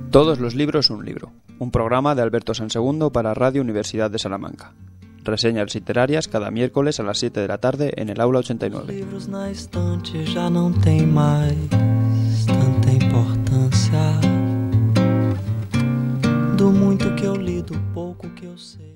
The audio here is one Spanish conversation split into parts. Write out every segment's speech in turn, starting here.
Todos los libros un libro, un programa de Alberto Sansegundo para Radio Universidad de Salamanca. Reseñas literarias cada miércoles a las 7 de la tarde en el aula 89. Livros na estante já não tem mais tanta importância. Do muito que eu li, do pouco que eu sei.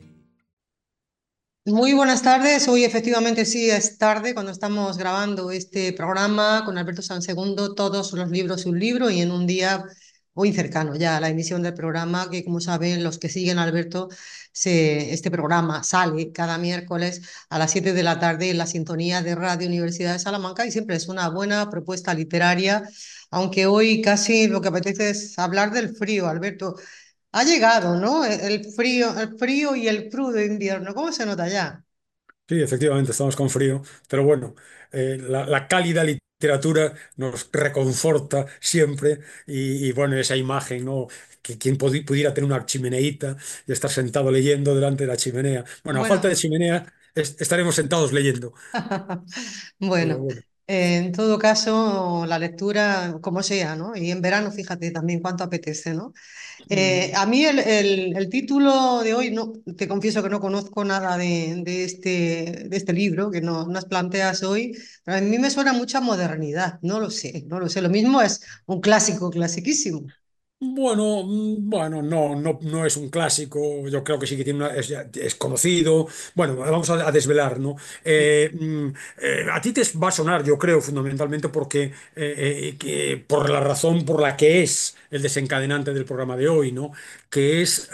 Muy buenas tardes. Hoy efectivamente sí es tarde cuando estamos grabando este programa con Alberto Sansegundo, todos los libros un libro, y en un día muy cercano ya a la emisión del programa, que como saben los que siguen a Alberto, este programa sale cada miércoles a las 7 de la tarde en la sintonía de Radio Universidad de Salamanca y siempre es una buena propuesta literaria, aunque hoy casi lo que apetece es hablar del frío, Alberto. Ha llegado, ¿no? El frío y el crudo invierno. ¿Cómo se nota ya? Sí, efectivamente, estamos con frío, pero bueno, la cálida literatura nos reconforta siempre y, bueno, esa imagen, ¿no? Que quien pudiera tener una chimeneíta y estar sentado leyendo delante de la chimenea. Bueno, a falta de Bueno, chimenea, estaremos sentados leyendo, pero bueno, bueno. en todo caso, la lectura, como sea, ¿no? Y en verano, fíjate también cuánto apetece, ¿no? Mm. A mí el título de hoy, no, te confieso que no conozco nada de este libro que nos planteas hoy, pero a mí me suena mucha modernidad, no lo sé, no lo sé. Lo mismo es un clásico, clasiquísimo. Bueno, bueno, no es un clásico, yo creo que sí que tiene es conocido. Bueno, vamos a desvelar, ¿no? A ti te va a sonar, yo creo, fundamentalmente por la razón por la que es el desencadenante del programa de hoy, ¿no? Que es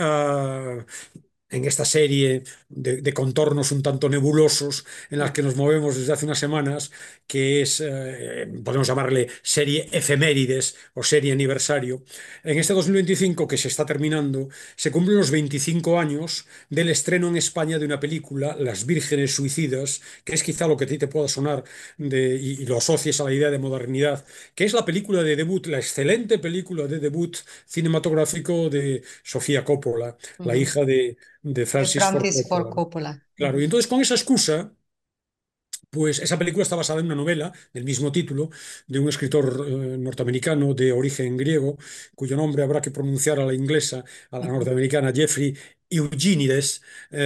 en esta serie de contornos un tanto nebulosos en las que nos movemos desde hace unas semanas, que es, podemos llamarle serie efemérides o serie aniversario. En este 2025 que se está terminando, se cumplen los 25 años del estreno en España de una película, Las Vírgenes Suicidas, que es quizá lo que a ti te pueda sonar y lo asocies a la idea de modernidad, que es la película de debut, la excelente película de debut cinematográfico de Sofía Coppola, la Ujú. hija de De Francis Ford Francis Ford Coppola. Coppola. Claro, y entonces con esa excusa, pues esa película está basada en una novela del mismo título de un escritor norteamericano de origen griego, cuyo nombre habrá que pronunciar a la inglesa, a la norteamericana, Jeffrey Eugenides.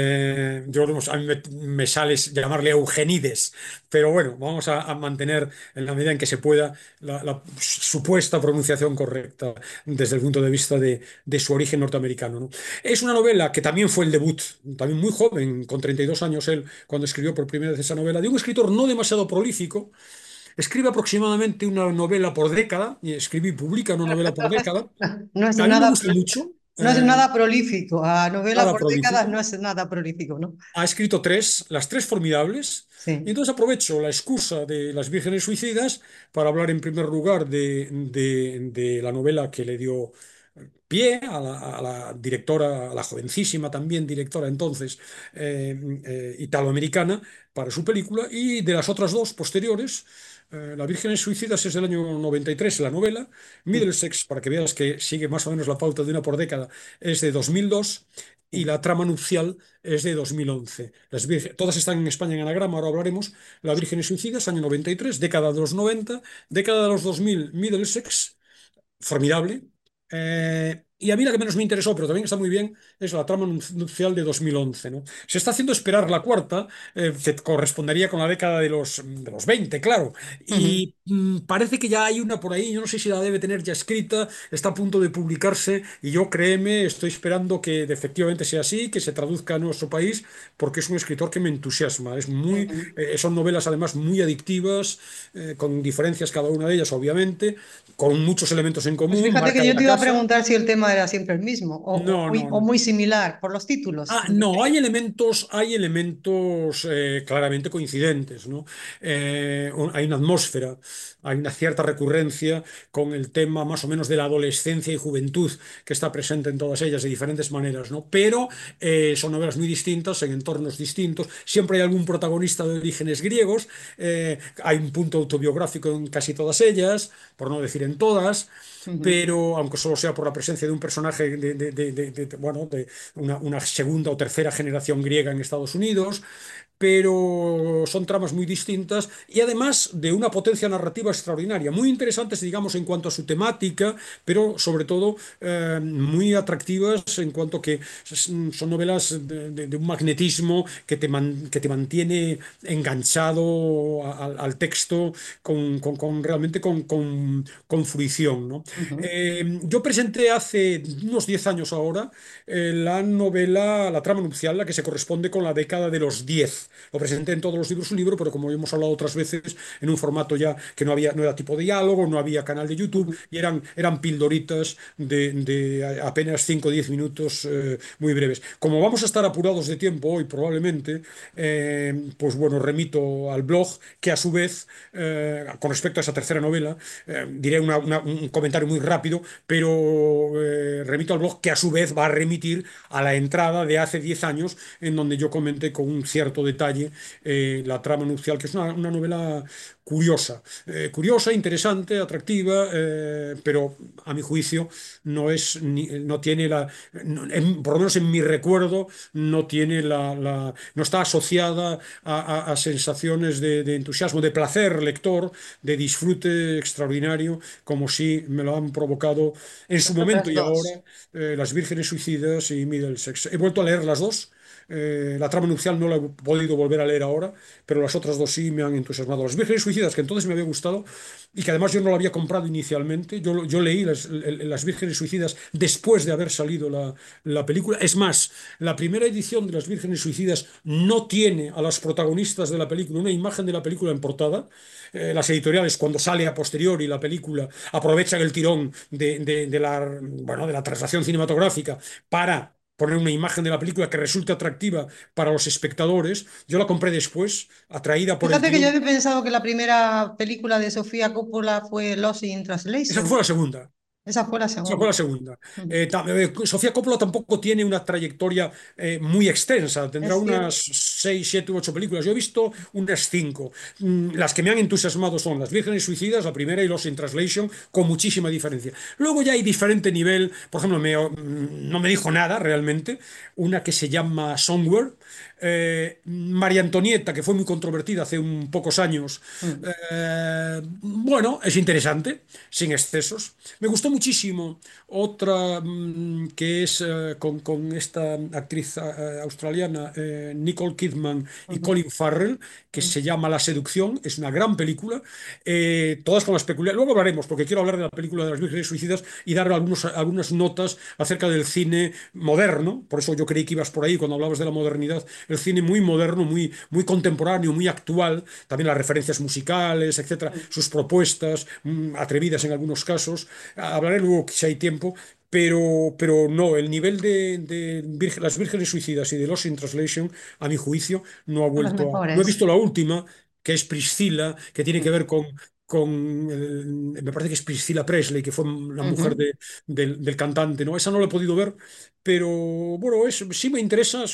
A mí me sale llamarle Eugenides, pero bueno, vamos a mantener en la medida en que se pueda la supuesta pronunciación correcta desde el punto de vista de su origen norteamericano, ¿no? Es una novela que también fue el debut, también muy joven, con 32 años él, cuando escribió por primera vez esa novela, de un escritor no demasiado prolífico. Escribe aproximadamente una novela por década, y escribe y publica una novela por década. No es A mí me nada, gusta mucho, no es nada prolífico. A novela nada por décadas prolífico. no es nada prolífico, ¿no? Ha escrito tres, las tres formidables, y Sí. entonces aprovecho la excusa de Las Vírgenes Suicidas para hablar en primer lugar de la novela que le dio pie a la directora, a la jovencísima también directora entonces italoamericana para su película, y de las otras dos posteriores. La Vírgenes Suicidas es del año 93, la novela. Middlesex, para que veas que sigue más o menos la pauta de una por década, es de 2002, y La Trama Nupcial es de 2011. Todas están en España en anagrama, ahora hablaremos. La Vírgenes Suicidas, año 93, década de los 90, década de los 2000, Middlesex, formidable. Y a mí la que menos me interesó, pero también está muy bien, es La Trama Nupcial de 2011, ¿no? Se está haciendo esperar la cuarta, que correspondería con la década de los 20, claro. Ujú. Y parece que ya hay una por ahí, yo no sé si la debe tener ya escrita, está a punto de publicarse, y yo, créeme, estoy esperando que efectivamente sea así, que se traduzca a nuestro país, porque es un escritor que me entusiasma. Ujú. Son novelas además muy adictivas, con diferencias cada una de ellas, obviamente, con muchos elementos en Pues común, fíjate marca que de yo te la iba a casa. preguntar si el tema era siempre el mismo No, no, o no. muy similar por los títulos. No, hay elementos claramente coincidentes, ¿no? Hay una atmósfera, hay una cierta recurrencia con el tema más o menos de la adolescencia y juventud que está presente en todas ellas de diferentes maneras, ¿no? Pero son novelas muy distintas, en entornos distintos. Siempre hay algún protagonista de orígenes griegos, hay un punto autobiográfico en casi todas ellas, por no decir en todas. Ujú. Pero aunque solo sea por la presencia de un personaje bueno, de una segunda o tercera generación griega en Estados Unidos, pero son tramas muy distintas y además de una potencia narrativa extraordinaria, muy interesantes, digamos, en cuanto a su temática, pero sobre todo muy atractivas en cuanto que son novelas de un magnetismo que te mantiene enganchado al texto realmente con fruición, ¿no? Ujú. Yo presenté hace unos 10 años ahora la novela La trama nupcial, la que se corresponde con la década de los 10. Lo presenté en todos los libros un libro, pero como hemos hablado otras veces, en un formato ya que no era tipo diálogo, no había canal de YouTube, Ujú. y eran pildoritas de apenas 5 o 10 minutos muy breves. Como vamos a estar apurados de tiempo hoy, probablemente, pues bueno, remito al blog, que a su vez, con respecto a esa tercera novela, diré un comentario muy rápido, pero remito al blog que a su vez va a remitir a la entrada de hace 10 años, en donde yo comenté con un cierto detalle la trama nupcial, que es una novela curiosa, curiosa, interesante, atractiva, pero a mi juicio no tiene por lo menos en mi recuerdo, no tiene no está asociada a sensaciones de entusiasmo, de placer lector, de disfrute extraordinario, como si me lo han provocado en su Las momento otras y ahora dos. Las Vírgenes Suicidas y Middlesex. He vuelto a leer las dos. La trama nupcial no la he podido volver a leer ahora, pero las otras dos sí me han entusiasmado. Las Vírgenes Suicidas, que entonces me había gustado y que además yo no la había comprado inicialmente. Yo leí las Vírgenes Suicidas después de haber salido la película. Es más, la primera edición de Las Vírgenes Suicidas no tiene a las protagonistas de la película una imagen de la película en portada. Las editoriales, cuando sale a posteriori la película, aprovechan el tirón bueno, de la traslación cinematográfica para poner una imagen de la película que resulte atractiva para los espectadores. Yo la compré después, atraída por el Fíjate que yo tirón. había pensado que la primera película de Sofía Coppola fue Lost in Esa Translation. fue la segunda. Esa fue la Esa fue la segunda. segunda. Ujú. Sofía Coppola tampoco tiene una trayectoria muy extensa. Tendrá Es unas cierto. 6, 7, 8 películas. Yo he visto unas 5. Las que me han entusiasmado son Las Vírgenes Suicidas, la primera, y Lost in Translation, con muchísima diferencia. Luego ya hay diferente nivel. Por ejemplo, no me dijo nada realmente. Una que se llama Somewhere. María Antonieta, que fue muy controvertida hace pocos años. Mm. Bueno, es interesante, sin excesos. Me gustó muchísimo otra que es con esta actriz australiana, Nicole Kidman y Ujú. Colin Farrell, que Mm. se llama La Seducción. Es una gran película, todas con las peculiaridades. Luego hablaremos, porque quiero hablar de la película de las Vírgenes Suicidas y dar algunas notas acerca del cine moderno. Por eso yo creí que ibas por ahí cuando hablabas de la modernidad. El cine muy moderno, muy contemporáneo, muy actual. También las referencias musicales, etcétera, Mm. sus propuestas, atrevidas en algunos casos. Hablaré luego si hay tiempo, pero no, el nivel de Las Vírgenes Suicidas y de Lost in Translation, a mi juicio, no ha Son las vuelto a... No he mejores. visto la última, que es Priscila, que tiene que Mm. ver me parece que es Priscilla Presley, que fue la mujer Ujú. del cantante, ¿no? Esa no la he podido ver, pero bueno, sí me interesa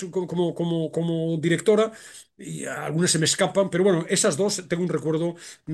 como directora, y algunas se me escapan, pero bueno, esas dos tengo un recuerdo.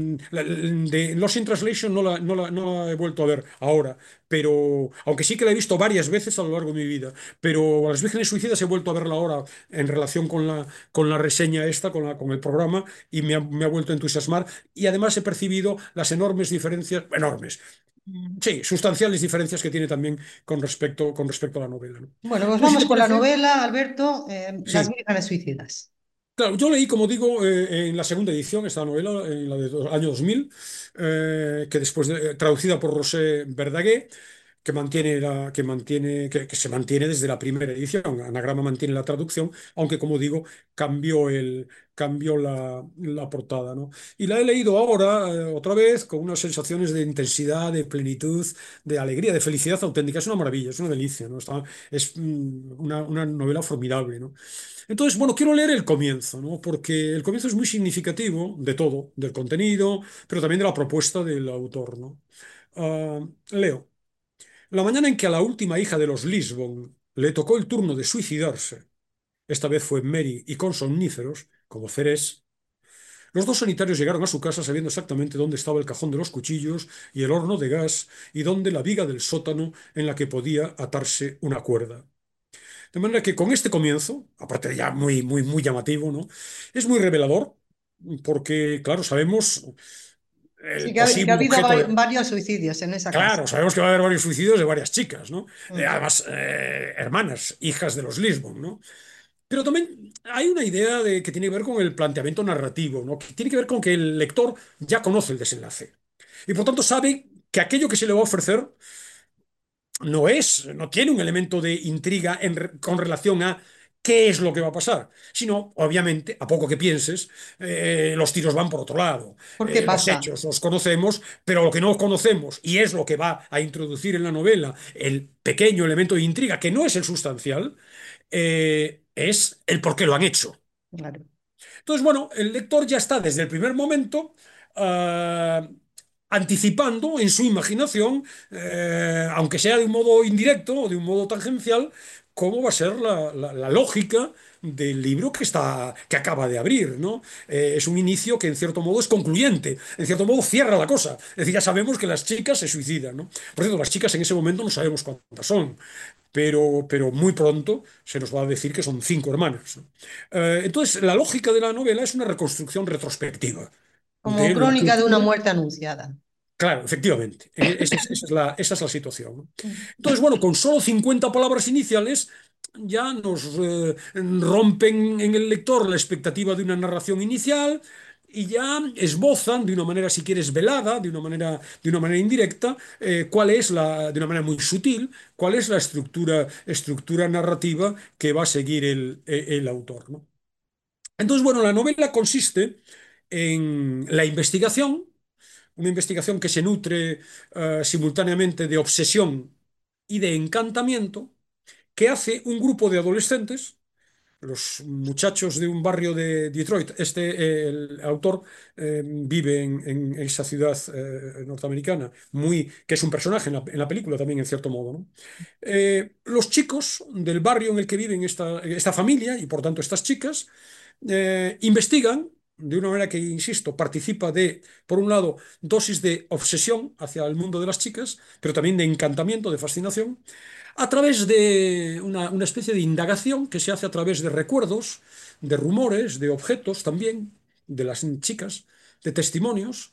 De Lost in Translation no la he vuelto a ver ahora, pero aunque sí que la he visto varias veces a lo largo de mi vida, pero a Las Vírgenes Suicidas he vuelto a verla ahora en relación con la reseña esta, con el programa, y me ha vuelto a entusiasmar, y además he percibido las enormes diferencias, enormes, sí, sustanciales diferencias que tiene también con respecto a la novela, ¿no? Bueno, pues Entonces, si vamos te con la parece, novela, Alberto, Las sí. Vírgenes Suicidas. Claro, yo leí, como digo, en la segunda edición esta novela, en la del año 2000, que después traducida por Rosé Verdaguer, que se mantiene desde la primera edición. Anagrama mantiene la traducción, aunque, como digo, cambió la portada, ¿no? Y la he leído ahora, otra vez, con unas sensaciones de intensidad, de plenitud, de alegría, de felicidad auténtica. Es una maravilla, es una delicia, ¿no? Es una novela formidable, ¿no? Entonces, bueno, quiero leer el comienzo, ¿no? Porque el comienzo es muy significativo de todo, del contenido, pero también de la propuesta del autor, ¿no? Leo. La mañana en que a la última hija de los Lisbon le tocó el turno de suicidarse, esta vez fue Mary y con somníferos, como Ceres, los dos sanitarios llegaron a su casa sabiendo exactamente dónde estaba el cajón de los cuchillos y el horno de gas y dónde la viga del sótano en la que podía atarse una cuerda. De manera que con este comienzo, aparte de ya muy llamativo, ¿no? Es muy revelador, porque, claro, sabemos Sí, el que ha posible habido objeto de... varios suicidios en esa casa. Claro, sabemos que va a haber varios suicidios de varias chicas, ¿no? Mm. Además, hermanas, hijas de los Lisbon, ¿no? Pero también hay una idea de, que tiene que ver con el planteamiento narrativo, ¿no? Que tiene que ver con que el lector ya conoce el desenlace. Y por tanto sabe que aquello que se le va a ofrecer no tiene un elemento de intriga con relación a qué es lo que va a pasar, sino, obviamente, a poco que pienses, los tiros van por otro lado. ¿Por qué Los pasa? hechos los conocemos, pero lo que no conocemos, y es lo que va a introducir en la novela el pequeño elemento de intriga, que no es el sustancial, es el por qué lo han hecho. Claro. Entonces, bueno, el lector ya está desde el primer momento ah, anticipando en su imaginación, aunque sea de un modo indirecto o de un modo tangencial, cómo va a ser la lógica del libro que acaba de abrir, ¿no? Es un inicio que en cierto modo es concluyente, en cierto modo cierra la cosa. Es decir, ya sabemos que las chicas se suicidan, ¿no? Por cierto, las chicas en ese momento no sabemos cuántas son, pero muy pronto se nos va a decir que son 5 hermanas, ¿no? Entonces, la lógica de la novela es una reconstrucción retrospectiva Como de la crónica de una cultura. muerte anunciada. Claro, efectivamente. Esa es la situación, ¿no? Entonces, bueno, con solo 50 palabras iniciales ya nos rompen en el lector la expectativa de una narración inicial y ya esbozan de una manera, si quieres, velada, de una manera indirecta, de una manera muy sutil, cuál es la estructura narrativa que va a seguir el autor, ¿no? Entonces, bueno, la novela consiste en la investigación, una investigación que se nutre simultáneamente de obsesión y de encantamiento, que hace un grupo de adolescentes, los muchachos de un barrio de Detroit. El autor vive en esa ciudad norteamericana, que es un personaje en la película también, en cierto modo, ¿no? Los chicos del barrio en el que viven esta familia, y por tanto estas chicas, investigan de una manera que, insisto, participa de, por un lado, dosis de obsesión hacia el mundo de las chicas, pero también de encantamiento, de fascinación, a través de una especie de indagación que se hace a través de recuerdos, de rumores, de objetos también, de las chicas, de testimonios,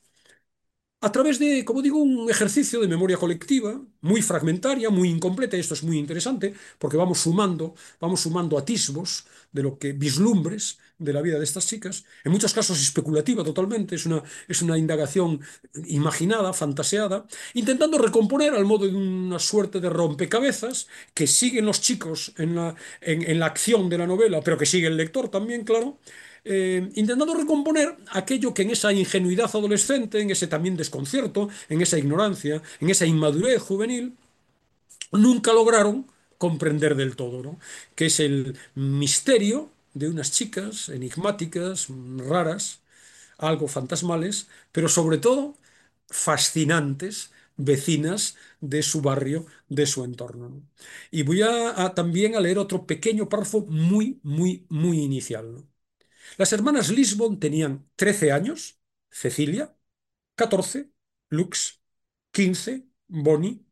a través de, como digo, un ejercicio de memoria colectiva, muy fragmentaria, muy incompleta, y esto es muy interesante, porque vamos sumando atisbos de lo que, vislumbres de la vida de estas chicas, en muchos casos especulativa totalmente, es una indagación imaginada, fantaseada, intentando recomponer al modo de una suerte de rompecabezas que siguen los chicos en la acción de la novela, pero que sigue el lector también, claro, intentando recomponer aquello que en esa ingenuidad adolescente, en ese también desconcierto, en esa ignorancia, en esa inmadurez juvenil, nunca lograron comprender del todo, ¿no? Que es el misterio de unas chicas enigmáticas, raras, algo fantasmales, pero sobre todo fascinantes, vecinas de su barrio, de su entorno, ¿no? Y voy también a leer otro pequeño párrafo muy, muy, muy inicial, ¿no? Las hermanas Lisbon tenían 13 años, Cecilia, 14, Lux, 15, Bonnie,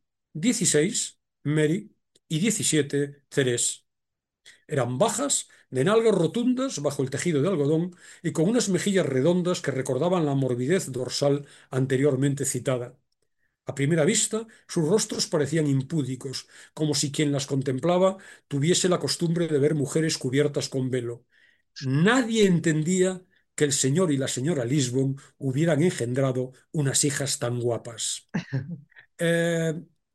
16, Mary y 17, Ceres. Eran bajas, de nalgas rotundas bajo el tejido de algodón y con unas mejillas redondas que recordaban la morbidez dorsal anteriormente citada. A primera vista, sus rostros parecían impúdicos, como si quien las contemplaba tuviese la costumbre de ver mujeres cubiertas con velo. Nadie entendía que el señor y la señora Lisbon hubieran engendrado unas hijas tan guapas. Eh,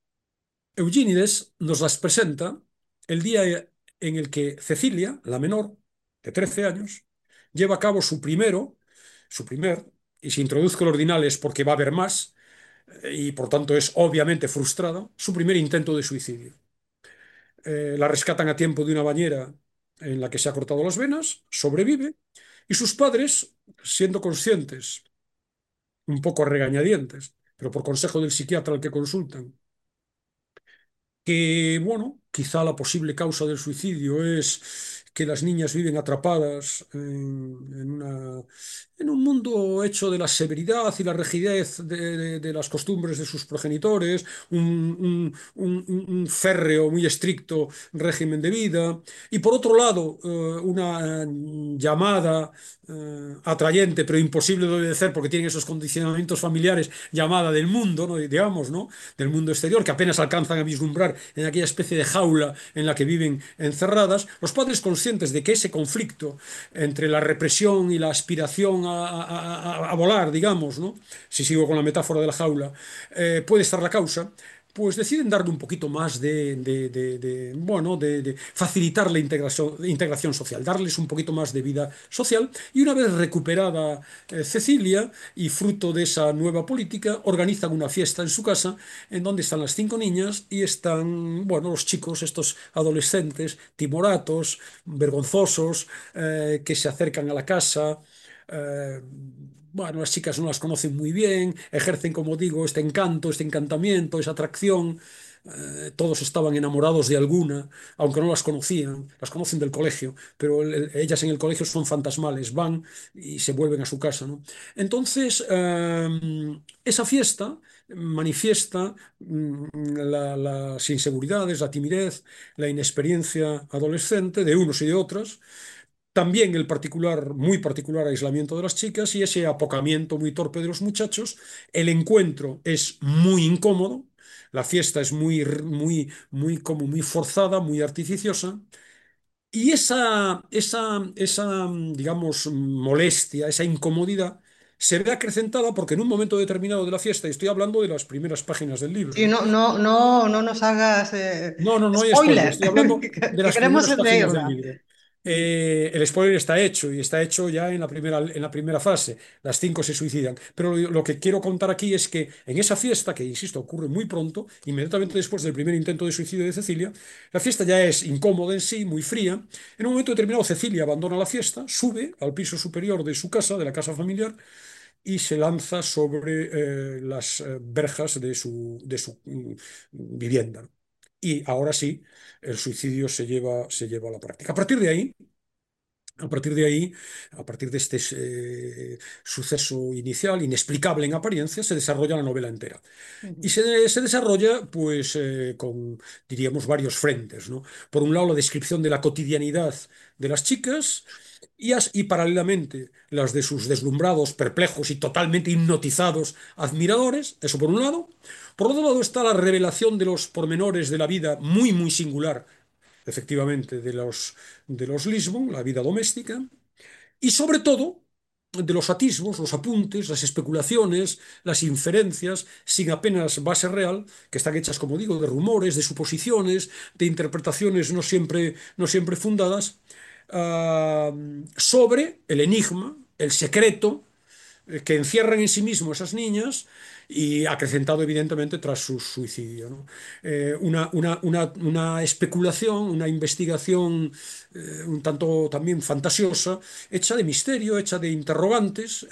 Eugénides nos las presenta el día en el que Cecilia, la menor, de 13 años, lleva a cabo su primer, y si introduzco el ordinal es porque va a haber más, y por tanto es obviamente frustrada, su primer intento de suicidio. La rescatan a tiempo de una bañera en la que se ha cortado las venas, sobrevive, y sus padres, siendo conscientes, un poco a regañadientes, pero por consejo del psiquiatra al que consultan, que, bueno, quizá la posible causa del suicidio es que las niñas viven atrapadas en un mundo hecho de la severidad y la rigidez de las costumbres de sus progenitores, un férreo, muy estricto régimen de vida, y por otro lado, una llamada atrayente, pero imposible de obedecer porque tienen esos condicionamientos familiares, llamada del mundo, ¿no? Digamos, ¿no? Del mundo exterior, que apenas alcanzan a vislumbrar en aquella especie de jaula en la que viven encerradas, los padres conscientes de que ese conflicto entre la represión y la aspiración a volar, digamos, ¿no? Si sigo con la metáfora de la jaula, puede estar la causa, pues deciden darle un poquito más bueno, de facilitar la integración social, darles un poquito más de vida social. Y una vez recuperada Cecilia y fruto de esa nueva política, organizan una fiesta en su casa en donde están las cinco niñas y están, bueno, los chicos, estos adolescentes, timoratos, vergonzosos, que se acercan a la casa. eh, bueno, las chicas no las conocen muy bien, ejercen, como digo, este encanto, este encantamiento, esa atracción. Todos estaban enamorados de alguna, aunque no las conocían, las conocen del colegio, pero ellas en el colegio son fantasmales, van y se vuelven a su casa, ¿no? Entonces, esa fiesta manifiesta las inseguridades, la timidez, la inexperiencia adolescente de unos y de otras, también el particular, muy particular aislamiento de las chicas y ese apocamiento muy torpe de los muchachos. El encuentro es muy incómodo, la fiesta es como muy forzada, muy artificiosa. Y digamos, molestia, esa incomodidad, se ve acrecentada porque en un momento determinado de la fiesta, y estoy hablando de las primeras páginas del libro, Sí, ¿no? no nos hagas No, no, no hay spoiler. spoiler, Estoy hablando de que las queremos primeras páginas del leerla. libro. El spoiler está hecho y está hecho ya en la primera fase. Las cinco se suicidan. Pero lo que quiero contar aquí es que en esa fiesta, que insisto, ocurre muy pronto, inmediatamente después del primer intento de suicidio de Cecilia, la fiesta ya es incómoda en sí, muy fría. En un momento determinado, Cecilia abandona la fiesta, sube al piso superior de su casa, de la casa familiar, y se lanza sobre las verjas de su vivienda. Y ahora sí, el suicidio se lleva a la práctica. A partir de ahí, a partir de este suceso inicial, inexplicable en apariencia, se desarrolla la novela entera. Y Ujú. se desarrolla, pues, con, diríamos, varios frentes, ¿no? Por un lado, la descripción de la cotidianidad de las chicas y paralelamente las de sus deslumbrados, perplejos y totalmente hipnotizados admiradores, eso por un lado. Por otro lado está la revelación de los pormenores de la vida muy, muy singular, efectivamente, de los Lisbon, la vida doméstica, y sobre todo de los atisbos, los apuntes, las especulaciones, las inferencias, sin apenas base real, que están hechas, como digo, de rumores, de suposiciones, de interpretaciones no siempre fundadas, sobre el enigma, el secreto que encierran en sí mismo esas niñas y acrecentado evidentemente tras su suicidio, ¿no? Una especulación, una investigación un tanto también fantasiosa, hecha de misterio, hecha de interrogantes.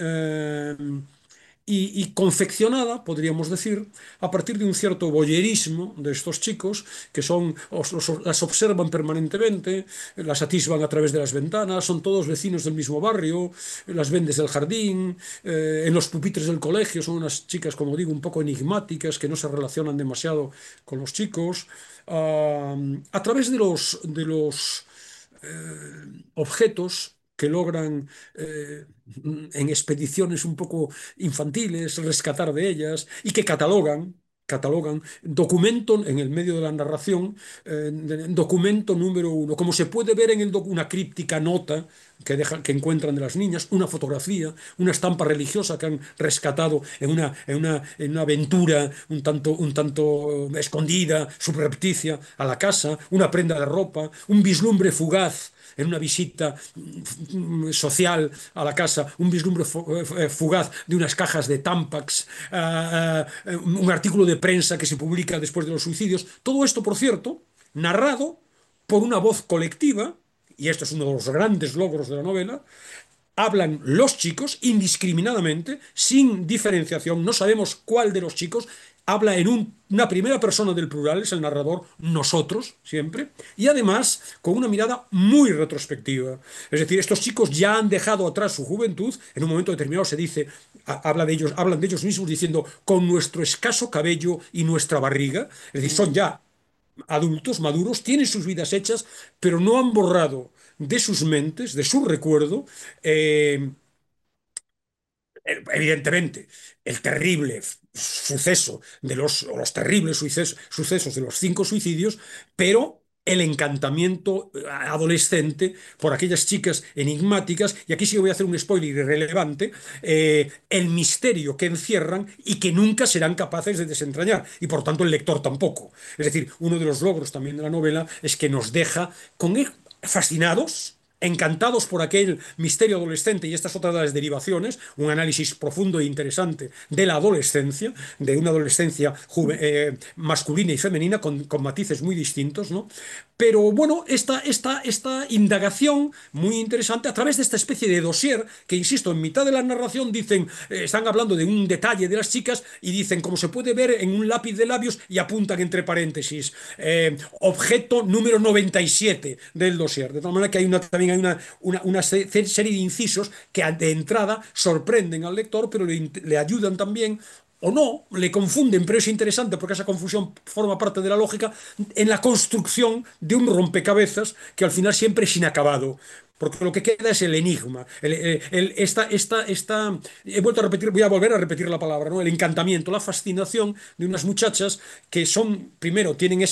Y confeccionada, podríamos decir, a partir de un cierto voyerismo de estos chicos que las observan permanentemente, las atisban a través de las ventanas, son todos vecinos del mismo barrio, las ven desde el jardín, en los pupitres del colegio, son unas chicas, como digo, un poco enigmáticas que no se relacionan demasiado con los chicos. A través de los objetos que logran en expediciones un poco infantiles rescatar de ellas y que catalogan, documento en el medio de la narración, documento número uno, como se puede ver en una críptica nota que encuentran de las niñas, una fotografía, una estampa religiosa que han rescatado en una aventura un tanto escondida, subrepticia a la casa, una prenda de ropa, un vislumbre fugaz en una visita social a la casa, un vislumbre fugaz de unas cajas de Tampax, un artículo de prensa que se publica después de los suicidios. Todo esto, por cierto, narrado por una voz colectiva, y esto es uno de los grandes logros de la novela. Hablan los chicos indiscriminadamente, sin diferenciación, no sabemos cuál de los chicos, habla en una primera persona del plural, es el narrador, nosotros, siempre, y además con una mirada muy retrospectiva. Es decir, estos chicos ya han dejado atrás su juventud, en un momento determinado se dice, habla de ellos, hablan de ellos mismos diciendo, con nuestro escaso cabello y nuestra barriga, es decir, son ya adultos, maduros, tienen sus vidas hechas, pero no han borrado de sus mentes, de su recuerdo, eh, evidentemente, el terrible suceso de o los terribles sucesos de los 5 suicidios, pero el encantamiento adolescente por aquellas chicas enigmáticas, y aquí sí voy a hacer un spoiler irrelevante, el misterio que encierran y que nunca serán capaces de desentrañar, y por tanto el lector tampoco. Es decir, uno de los logros también de la novela es que nos deja fascinados, encantados por aquel misterio adolescente y estas otras de las derivaciones, un análisis profundo e interesante de la adolescencia, de una adolescencia masculina y femenina con matices muy distintos, ¿no? Pero bueno, esta indagación muy interesante a través de esta especie de dossier que, insisto, en mitad de la narración dicen, están hablando de un detalle de las chicas y dicen, como se puede ver en un lápiz de labios, y apuntan entre paréntesis, objeto número 97 del dossier. De tal manera que también hay una serie de incisos que de entrada sorprenden al lector, pero le ayudan también o no, le confunden, pero es interesante porque esa confusión forma parte de la lógica en la construcción de un rompecabezas que al final siempre es inacabado. Porque lo que queda es el enigma. He vuelto a repetir, voy a volver a repetir la palabra, ¿no? El encantamiento, la fascinación de unas muchachas que son, primero, tienen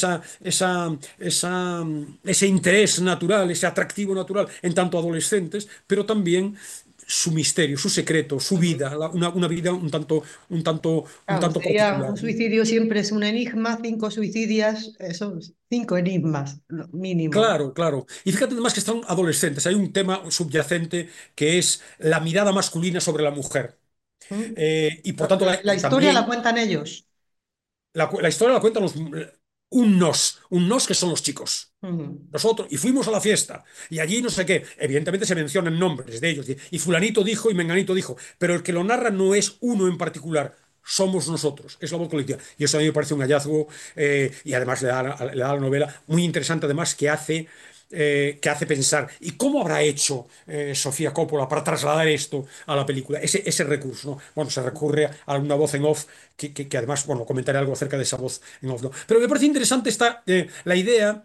ese interés natural, ese atractivo natural en tanto adolescentes, pero también su misterio, su secreto, su vida, una vida un Claro, tanto sería particular, un ¿no? suicidio siempre es un enigma, 5 suicidios son 5 enigmas, lo mínimo. Claro, claro. Y fíjate además que están adolescentes. Hay un tema subyacente que es la mirada masculina sobre la mujer. ¿Mm? Y por tanto, La historia la también cuentan ellos. la historia la cuentan un nos que son los chicos. Ujú. Nosotros, y fuimos a la fiesta, y allí no sé qué, evidentemente se mencionan nombres de ellos, y fulanito dijo y menganito dijo, pero el que lo narra no es uno en particular, somos nosotros, es la voz colectiva. Y eso a mí me parece un hallazgo, y además le da a la novela muy interesante, además, que hace pensar. ¿Y cómo habrá hecho Sofía Coppola para trasladar esto a la película? Ese recurso, ¿no? Bueno, se recurre a una voz en off que además, bueno, comentaré algo acerca de esa voz en off, ¿no? Pero me parece interesante la idea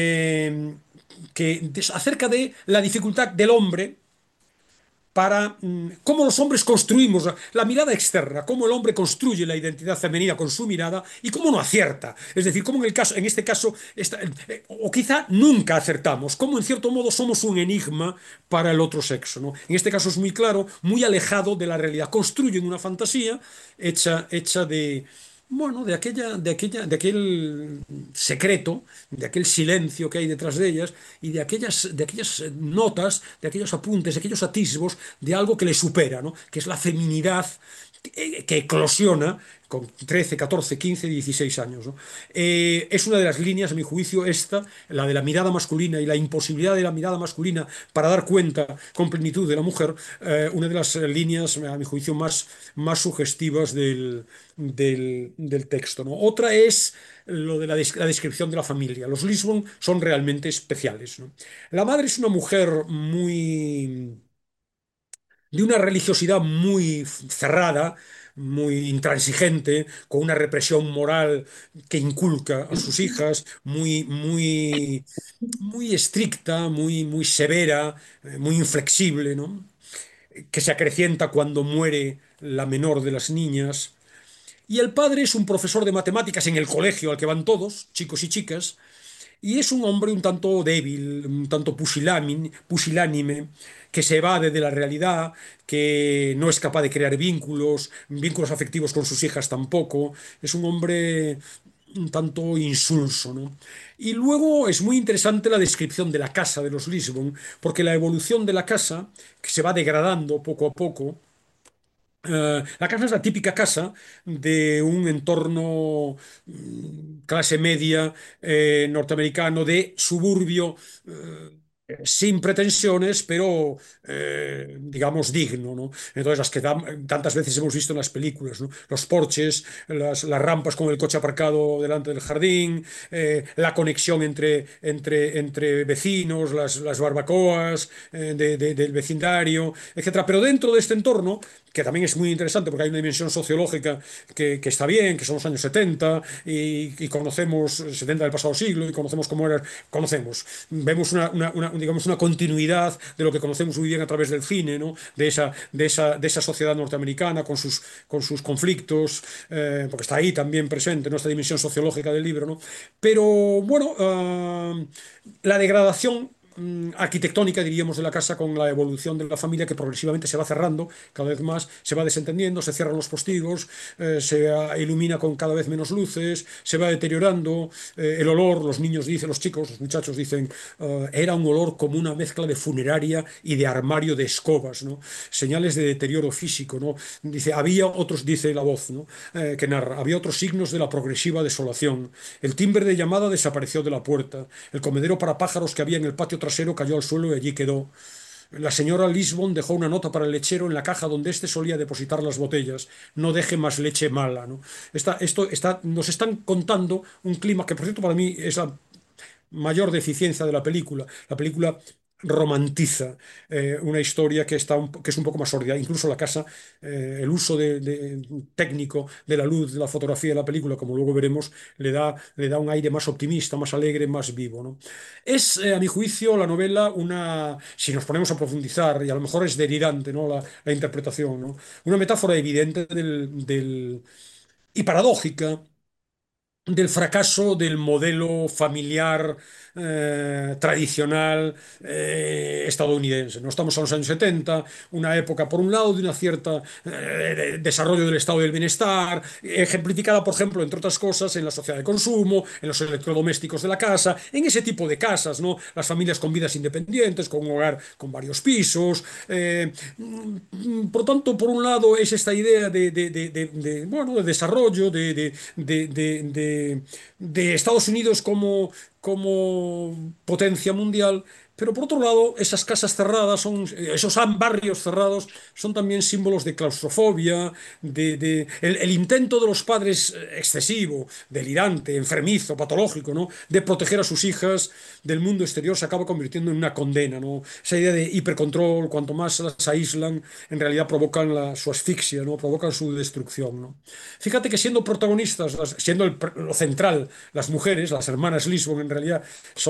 acerca de la dificultad del hombre para cómo los hombres construimos la mirada externa, cómo el hombre construye la identidad femenina con su mirada y cómo no acierta. Es decir, cómo en este caso, o quizá nunca acertamos, cómo en cierto modo somos un enigma para el otro sexo, ¿no? En este caso es muy claro, muy alejado de la realidad. Construyen una fantasía hecha de, bueno, de aquel secreto, de aquel silencio que hay detrás de ellas y de aquellas notas, de aquellos apuntes, de aquellos atisbos de algo que le supera, ¿no? Que es la feminidad que eclosiona con 13, 14, 15, 16 años, ¿no? Es una de las líneas, a mi juicio, la de la mirada masculina y la imposibilidad de la mirada masculina para dar cuenta con plenitud de la mujer, una de las líneas, a mi juicio, más sugestivas del texto, ¿no? Otra es lo de la descripción de la familia. Los Lisbon son realmente especiales, ¿no? La madre es una mujer de una religiosidad muy cerrada, muy intransigente, con una represión moral que inculca a sus hijas, muy estricta, muy severa, muy inflexible, ¿no? Que se acrecienta cuando muere la menor de las niñas. Y el padre es un profesor de matemáticas en el colegio al que van todos, chicos y chicas, y es un hombre un tanto débil, un tanto pusilánime, que se evade de la realidad, que no es capaz de crear vínculos afectivos con sus hijas tampoco. Es un hombre un tanto insulso, ¿no? Y luego es muy interesante la descripción de la casa de los Lisbon, porque la evolución de la casa, que se va degradando poco a poco, la casa es la típica casa de un entorno clase media norteamericano de suburbio, sin pretensiones, pero digamos digno, ¿no? Entonces, las que tantas veces hemos visto en las películas, ¿no? Los porches, las rampas con el coche aparcado delante del jardín, la conexión entre vecinos, las barbacoas del vecindario, etcétera. Pero dentro de este entorno, que también es muy interesante porque hay una dimensión sociológica que está bien, que son los años 70 y conocemos 70 del pasado siglo y conocemos cómo era, vemos digamos, una continuidad de lo que conocemos muy bien a través del cine, ¿no? De esa sociedad norteamericana con sus conflictos, porque está ahí también presente, ¿no? Esta dimensión sociológica del libro, ¿no? Pero bueno, la degradación arquitectónica, diríamos, de la casa con la evolución de la familia que progresivamente se va cerrando cada vez más, se va desentendiendo, se cierran los postigos, ilumina con cada vez menos luces, se va deteriorando, el olor, los niños dicen, los chicos, los muchachos dicen, era un olor como una mezcla de funeraria y de armario de escobas, ¿no? Señales de deterioro físico, ¿no? Dice, había otros, dice la voz, ¿no? Que narra, había otros signos de la progresiva desolación. El timbre de llamada desapareció de la puerta. El comedero para pájaros que había en el patio trasero cayó al suelo y allí quedó. La señora Lisbon dejó una nota para el lechero en la caja donde éste solía depositar las botellas. No deje más leche mala, ¿no? Nos están contando un clima que, por cierto, para mí es la mayor deficiencia de la película. La película romantiza una historia que es un poco más sórdida. Incluso la casa, el uso técnico de la luz, de la fotografía de la película, como luego veremos, le da un aire más optimista, más alegre, más vivo, ¿no? Es, a mi juicio, la novela si nos ponemos a profundizar, y a lo mejor es delirante, ¿no? La interpretación, ¿no? Una metáfora evidente y paradójica del fracaso del modelo familiar tradicional estadounidense. No estamos en los años 70, una época, por un lado, de una cierta desarrollo del estado del bienestar, ejemplificada, por ejemplo, entre otras cosas, en la sociedad de consumo, en los electrodomésticos de la casa, en ese tipo de casas, ¿no? Las familias con vidas independientes, con un hogar con varios pisos. Por tanto, por un lado, es esta idea bueno, de desarrollo, de Estados Unidos como potencia mundial, pero por otro lado, esas casas cerradas, esos barrios cerrados, son también símbolos de claustrofobia, el intento de los padres excesivo, delirante, enfermizo, patológico, ¿no? De proteger a sus hijas del mundo exterior se acaba convirtiendo en una condena, ¿no? Esa idea de hipercontrol, cuanto más las aíslan, en realidad provocan su asfixia, ¿no? Provocan su destrucción, ¿no? Fíjate que siendo protagonistas, siendo lo central, las mujeres, las hermanas Lisbon, en realidad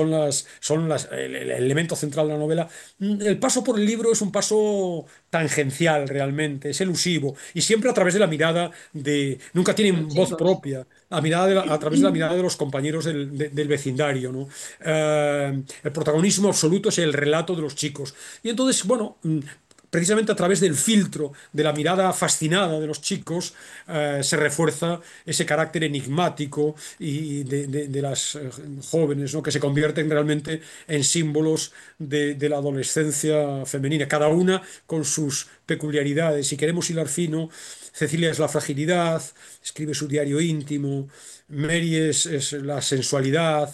el elemento central de la novela. El paso por el libro es un paso tangencial realmente, es elusivo y siempre a través de la mirada nunca Los tienen voz chicos. propia, a través de la mirada de los compañeros del vecindario, ¿no? El protagonismo absoluto es el relato de los chicos. Y entonces, bueno, precisamente a través del filtro de la mirada fascinada de los chicos, se refuerza ese carácter enigmático y de las jóvenes, ¿no? Que se convierten realmente en símbolos de la adolescencia femenina, cada una con sus peculiaridades. Si queremos hilar fino, Cecilia es la fragilidad, escribe su diario íntimo, Mary es la sensualidad,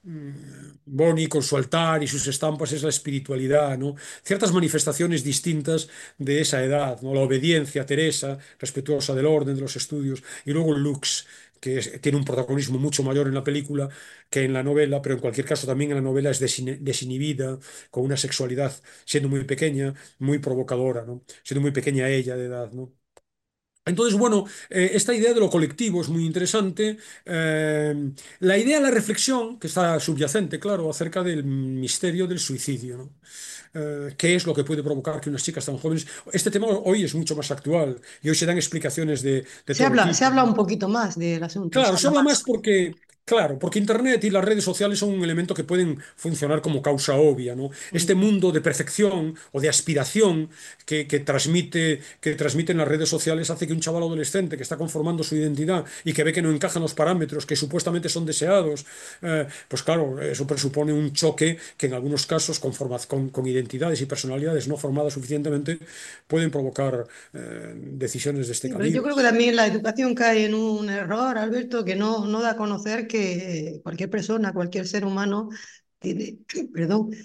Bonnie con su altar y sus estampas es la espiritualidad, ¿no? Ciertas manifestaciones distintas de esa edad, ¿no? La obediencia, Teresa, respetuosa del orden, de los estudios, y luego Lux, que tiene un protagonismo mucho mayor en la película que en la novela, pero en cualquier caso también en la novela es desinhibida, con una sexualidad siendo muy pequeña, muy provocadora, ¿no? Siendo muy pequeña ella de edad, ¿no? Entonces, bueno, esta idea de lo colectivo es muy interesante. La idea, la reflexión, que está subyacente, claro, acerca del misterio del suicidio, ¿no? ¿Qué es lo que puede provocar que unas chicas tan jóvenes? Este tema hoy es mucho más actual y hoy se dan explicaciones de todo Se tipo. habla un poquito más del asunto, se Claro, se habla habla más más. porque Internet y las redes sociales son un elemento que pueden funcionar como causa obvia, ¿no? Este mundo de perfección o de aspiración que transmiten las redes sociales hace que un chaval adolescente que está conformando su identidad y que ve que no encajan los parámetros que supuestamente son deseados, pues claro, eso presupone un choque que en algunos casos con identidades y personalidades no formadas suficientemente pueden provocar decisiones de este Sí, pero yo calibre. creo que también la educación cae en un error, Alberto, que no da a conocer que cualquier persona, cualquier ser humano tiene, perdón,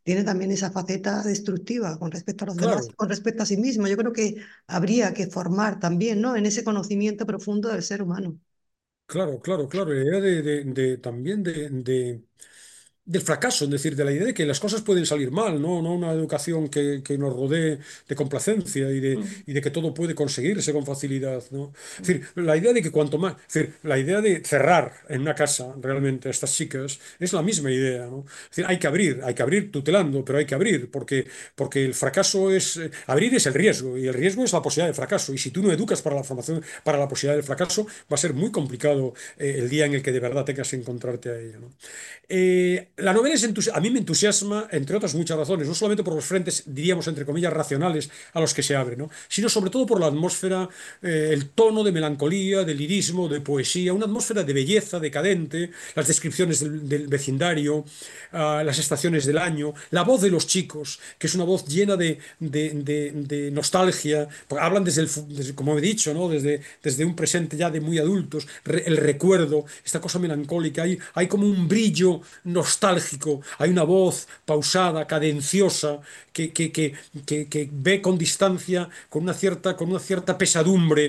tiene también esa faceta destructiva con respecto a los demás, Claro, con respecto a sí mismo. Yo creo que habría que formar también, ¿no? En ese conocimiento profundo del ser humano. claro, claro, claro. La idea también del fracaso, es decir, de la idea de que las cosas pueden salir mal, no una educación que nos rodee de complacencia Mm, y de que todo puede conseguirse con facilidad, ¿no? Es mm, decir, la idea de que cuanto más, es decir, la idea de cerrar en una casa realmente a estas chicas es la misma idea, ¿no? Es decir, hay que abrir tutelando, pero hay que abrir, porque el fracaso es, abrir es el riesgo, y el riesgo es la posibilidad de fracaso, y si tú no educas para la formación, para la posibilidad del fracaso, va a ser muy complicado el día en el que de verdad tengas que encontrarte a ella, ¿no? La novela a mí me entusiasma, entre otras muchas razones, no solamente por los frentes, diríamos, entre comillas, racionales a los que se abre, ¿no? Sino sobre todo por la atmósfera, el tono de melancolía, de lirismo, de poesía, una atmósfera de belleza decadente, las descripciones del vecindario, las estaciones del año, la voz de los chicos, que es una voz llena de nostalgia, porque hablan como he dicho, ¿no? Desde un presente ya de muy adultos, el recuerdo, esta cosa melancólica, hay como un brillo nostálgico, hay una voz pausada, cadenciosa, que ve con distancia, con una cierta pesadumbre,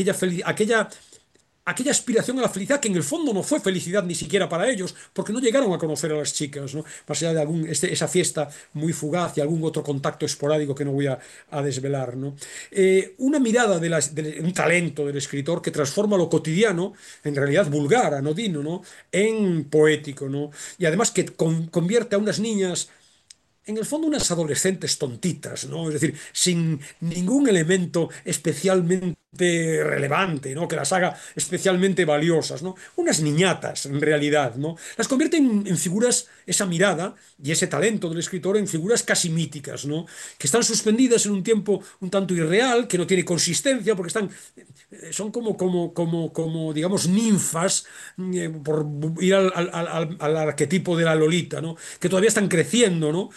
aquella aspiración a la felicidad que en el fondo no fue felicidad ni siquiera para ellos, porque no llegaron a conocer a las chicas, ¿no? Más allá de esa fiesta muy fugaz y algún otro contacto esporádico que no voy a desvelar, ¿no? Una mirada un talento del escritor que transforma lo cotidiano, en realidad vulgar, anodino, ¿no? En poético, ¿no? Y además que convierte a unas niñas en el fondo unas adolescentes tontitas, ¿no? Es decir, sin ningún elemento especialmente relevante, ¿no? Que las haga especialmente valiosas, ¿no? Unas niñatas, en realidad, ¿no? Las convierte en figuras, esa mirada y ese talento del escritor, en figuras casi míticas, ¿no? Que están suspendidas en un tiempo un tanto irreal, que no tiene consistencia, porque son digamos, ninfas, por ir al arquetipo de la Lolita, ¿no? Que todavía están creciendo, ¿no?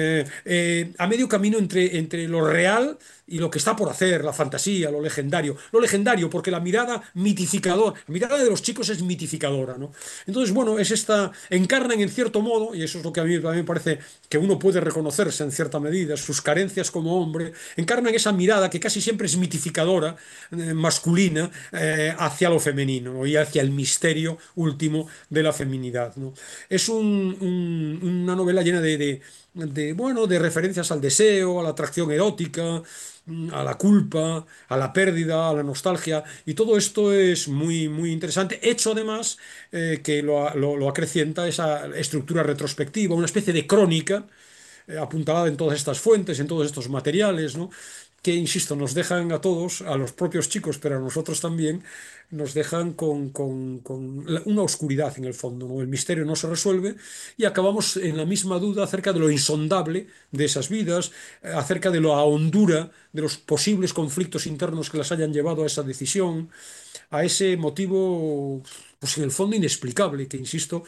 A medio camino entre lo real y lo que está por hacer, la fantasía, lo legendario. Lo legendario, porque la mirada mitificadora, la mirada de los chicos es mitificadora, ¿no? Entonces, bueno, encarnan en cierto modo, y eso es lo que a mí me parece que uno puede reconocerse en cierta medida, sus carencias como hombre, encarnan esa mirada que casi siempre es mitificadora, masculina, hacia lo femenino, ¿no? Y hacia el misterio último de la feminidad, ¿no? Es una novela llena bueno, de referencias al deseo, a la atracción erótica, a la culpa, a la pérdida, a la nostalgia, y todo esto es muy, muy interesante, hecho además que lo acrecienta esa estructura retrospectiva, una especie de crónica apuntalada en todas estas fuentes, en todos estos materiales, ¿no? Que, insisto, nos dejan a todos, a los propios chicos, pero a nosotros también, nos dejan con una oscuridad en el fondo, ¿no? El misterio no se resuelve y acabamos en la misma duda acerca de lo insondable de esas vidas, acerca de la hondura de los posibles conflictos internos que las hayan llevado a esa decisión, a ese motivo, pues en el fondo inexplicable, que insisto,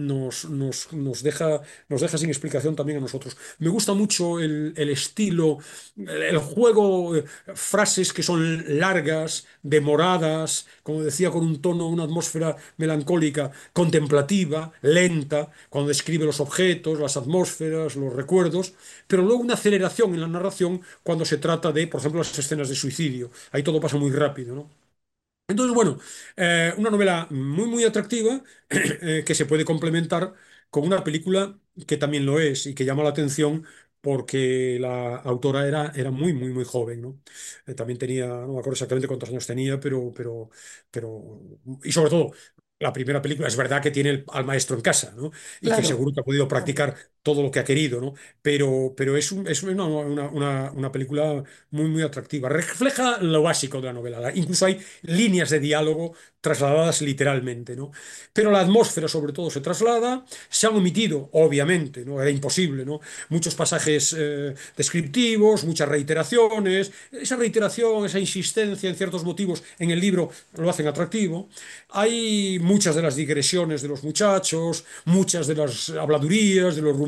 nos deja sin explicación también a nosotros. Me gusta mucho el estilo, el juego, frases que son largas, demoradas, como decía, con un tono, una atmósfera melancólica, contemplativa, lenta, cuando describe los objetos, las atmósferas, los recuerdos, pero luego una aceleración en la narración cuando se trata de, por ejemplo, las escenas de suicidio. Ahí todo pasa muy rápido, ¿no? Entonces, bueno, una novela muy, muy atractiva que se puede complementar con una película que también lo es y que llama la atención porque la autora era muy, muy, muy joven, ¿no? También tenía, no me acuerdo exactamente cuántos años tenía, y sobre todo, la primera película, es verdad que tiene al maestro en casa, ¿no? Y que claro. seguro que ha podido practicar todo lo que ha querido, ¿no? Pero es una película muy, muy atractiva. Refleja lo básico de la novela. Incluso hay líneas de diálogo trasladadas literalmente, ¿no? Pero la atmósfera sobre todo se traslada, se han omitido, obviamente, ¿no? Era imposible, ¿no? Muchos pasajes descriptivos, muchas reiteraciones, esa reiteración, esa insistencia en ciertos motivos en el libro lo hacen atractivo. Hay muchas de las digresiones de los muchachos, muchas de las habladurías, de los rumores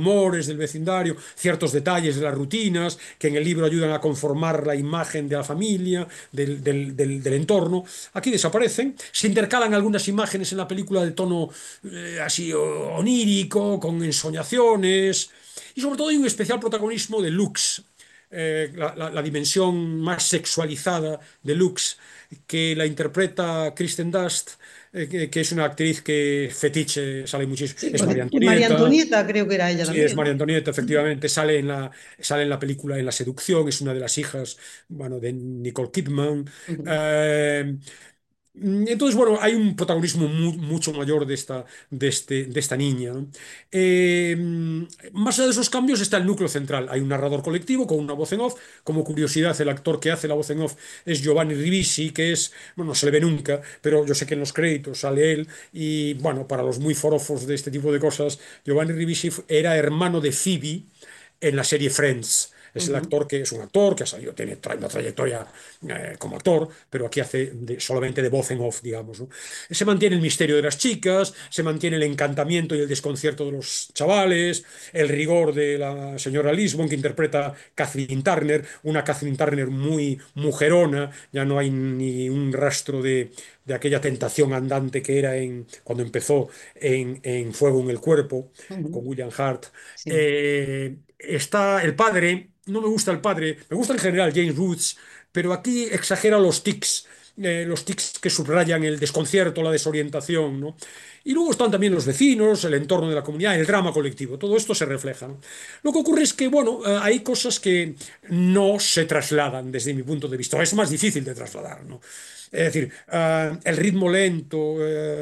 humores del vecindario, ciertos detalles de las rutinas, que en el libro ayudan a conformar la imagen de la familia, del entorno. Aquí desaparecen, se intercalan algunas imágenes en la película de tono así onírico, con ensoñaciones, y sobre todo hay un especial protagonismo de Lux, la dimensión más sexualizada de Lux, que la interpreta Kristen Dust, que es una actriz que fetiche sale muchísimo. Sí, Es María porque María Antonieta. Antonieta creo que era ella Sí, es también, María ¿no? Antonieta, efectivamente. Sale en la película En la seducción, es una de las hijas, bueno, de Nicole Kidman. Ujú. Eh, entonces, bueno, hay un protagonismo mucho mayor de esta niña, ¿no? Más allá de esos cambios está el núcleo central. Hay un narrador colectivo con una voz en off. Como curiosidad, el actor que hace la voz en off es Giovanni Ribisi, que es, bueno, no se le ve nunca, pero yo sé que en los créditos sale él. Y bueno, para los muy forofos de este tipo de cosas, Giovanni Ribisi era hermano de Phoebe en la serie Friends. Es el Ujú. actor que es un actor que ha salido, tiene una trayectoria como actor, pero aquí hace solamente de voz en off, digamos, ¿no? Se mantiene el misterio de las chicas, se mantiene el encantamiento y el desconcierto de los chavales, el rigor de la señora Lisbon, que interpreta Kathleen Turner, una Kathleen Turner muy mujerona, ya no hay ni un rastro de aquella tentación andante que era cuando empezó en Fuego en el Cuerpo, Ujú. con William Hart. Sí. Está el padre, no me gusta el padre, me gusta en general James Woods, pero aquí exagera los tics que subrayan el desconcierto, la desorientación, ¿no? Y luego están también los vecinos, el entorno de la comunidad, el drama colectivo, todo esto se refleja, ¿no? Lo que ocurre es que, bueno, hay cosas que no se trasladan desde mi punto de vista, o es más difícil de trasladar, ¿no? Es decir, el ritmo lento,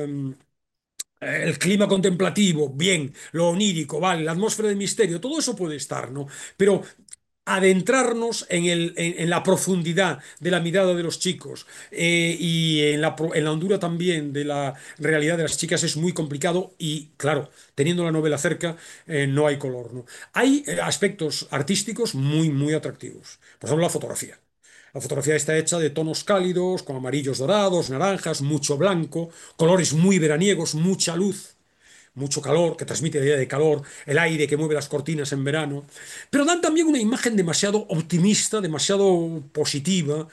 el clima contemplativo, bien, lo onírico, vale, la atmósfera de misterio, todo eso puede estar, ¿no? Pero adentrarnos en la profundidad de la mirada de los chicos, y en la hondura también de la realidad de las chicas es muy complicado y, claro, teniendo la novela cerca, no hay color, ¿no? Hay aspectos artísticos muy, muy atractivos. Por ejemplo, la fotografía. La fotografía está hecha de tonos cálidos, con amarillos dorados, naranjas, mucho blanco, colores muy veraniegos, mucha luz, mucho calor, que transmite la idea de calor, el aire que mueve las cortinas en verano, pero dan también una imagen demasiado optimista, demasiado positiva.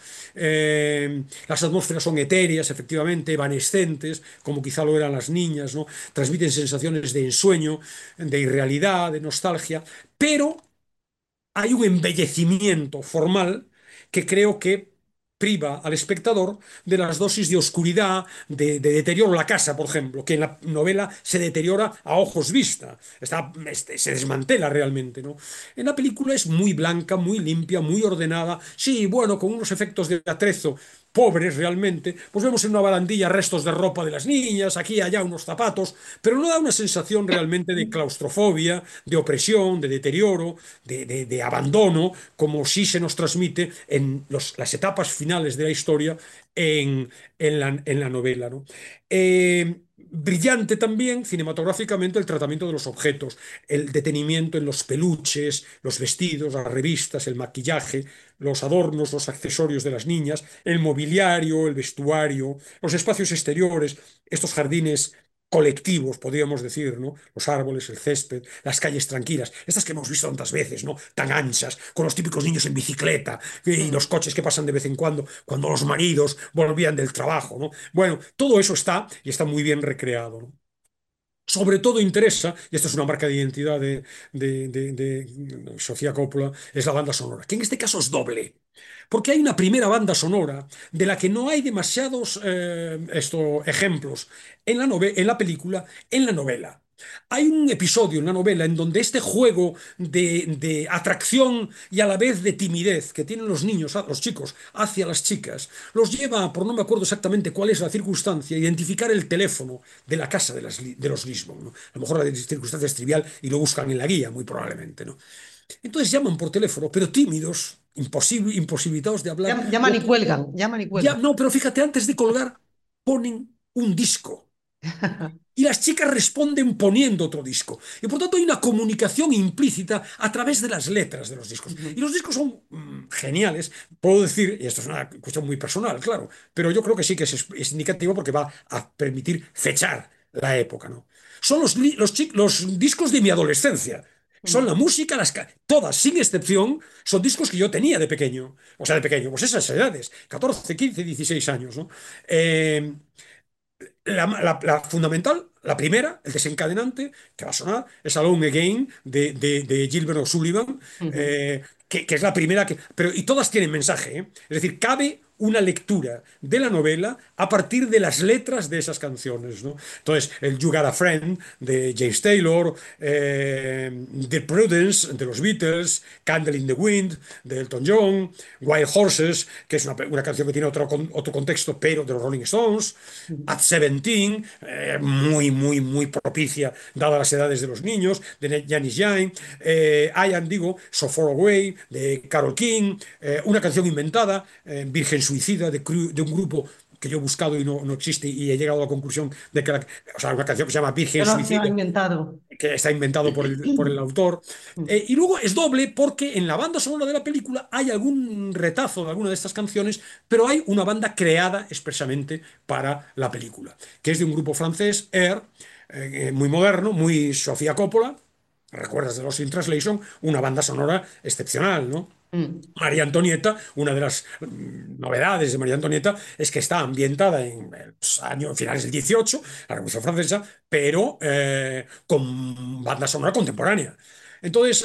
Las atmósferas son etéreas, efectivamente, evanescentes, como quizá lo eran las niñas, ¿no? Transmiten sensaciones de ensueño, de irrealidad, de nostalgia, pero hay un embellecimiento formal que creo que priva al espectador de las dosis de oscuridad, de deterioro. La casa, por ejemplo, que en la novela se deteriora a ojos vista, se desmantela realmente, ¿no? En la película es muy blanca, muy limpia, muy ordenada, sí, bueno, con unos efectos de atrezo pobres realmente, pues vemos en una barandilla restos de ropa de las niñas, aquí y allá unos zapatos, pero no da una sensación realmente de claustrofobia, de opresión, de deterioro, de abandono, como sí se nos transmite en las etapas finales de la historia en la novela, ¿no? Brillante también cinematográficamente el tratamiento de los objetos, el detenimiento en los peluches, los vestidos, las revistas, el maquillaje, los adornos, los accesorios de las niñas, el mobiliario, el vestuario, los espacios exteriores, estos jardines colectivos, podríamos decir, ¿no? Los árboles, el césped, las calles tranquilas, estas que hemos visto tantas veces, ¿no? Tan anchas, con los típicos niños en bicicleta y los Mm. coches que pasan de vez en cuando los maridos volvían del trabajo, ¿no? Bueno, todo eso está y está muy bien recreado, ¿no? Sobre todo interesa, y esto es una marca de identidad de Sofía Coppola, es la banda sonora, que en este caso es doble. Porque hay una primera banda sonora de la que no hay demasiados ejemplos en la película, en la novela. Hay un episodio en la novela en donde este juego de atracción y a la vez de timidez que tienen los niños, los chicos, hacia las chicas, los lleva, por no me acuerdo exactamente cuál es la circunstancia, a identificar el teléfono de la casa de los Lisbon, ¿no? A lo mejor la circunstancia es trivial y lo buscan en la guía, muy probablemente, ¿no? Entonces llaman por teléfono, pero tímidos, imposibilitados de hablar. Llaman y cuelgan, llaman y cuelgan. No, pero fíjate, antes de colgar ponen un disco. Y las chicas responden poniendo otro disco. Y por tanto hay una comunicación implícita a través de las letras de los discos. Y Ujú. los discos son geniales. Puedo decir, y esto es una cuestión muy personal, claro, pero yo creo que sí que es indicativo porque va a permitir fechar la época, ¿no? Son los discos de mi adolescencia. Son la música, todas, sin excepción, son discos que yo tenía de pequeño. O sea, de pequeño, pues esas edades, 14, 15, 16 años, ¿no? Eh, la fundamental, la primera, el desencadenante, que va a sonar, es Alone Again de Gilbert O'Sullivan, que es la primera que. Pero, y todas tienen mensaje, ¿eh? Es decir, cabe una lectura de la novela a partir de las letras de esas canciones, ¿no? Entonces, el You Got a Friend de James Taylor, The Prudence de los Beatles, Candle in the Wind de Elton John, Wild Horses, que es una canción que tiene otro contexto, pero de los Rolling Stones, At 17, muy, muy, muy propicia, dadas las edades de los niños, de Janis Joplin, I Am, digo, So Far Away, de Carole King, una canción inventada, Virgen Suicida, de un grupo que yo he buscado y no existe, y he llegado a la conclusión de que o sea, una canción que se llama Virgen Se lo ha Suicida, inventado. que está inventado por el autor. Y luego es doble porque en la banda sonora de la película hay algún retazo de alguna de estas canciones, pero hay una banda creada expresamente para la película, que es de un grupo francés, Air, muy moderno, muy Sofía Coppola. ¿Recuerdas de Lost in Translation? Una banda sonora excepcional, ¿no? Mm. María Antonieta, una de las novedades de María Antonieta es que está ambientada en años finales del 18, la Revolución Francesa, pero con banda sonora contemporánea. Entonces,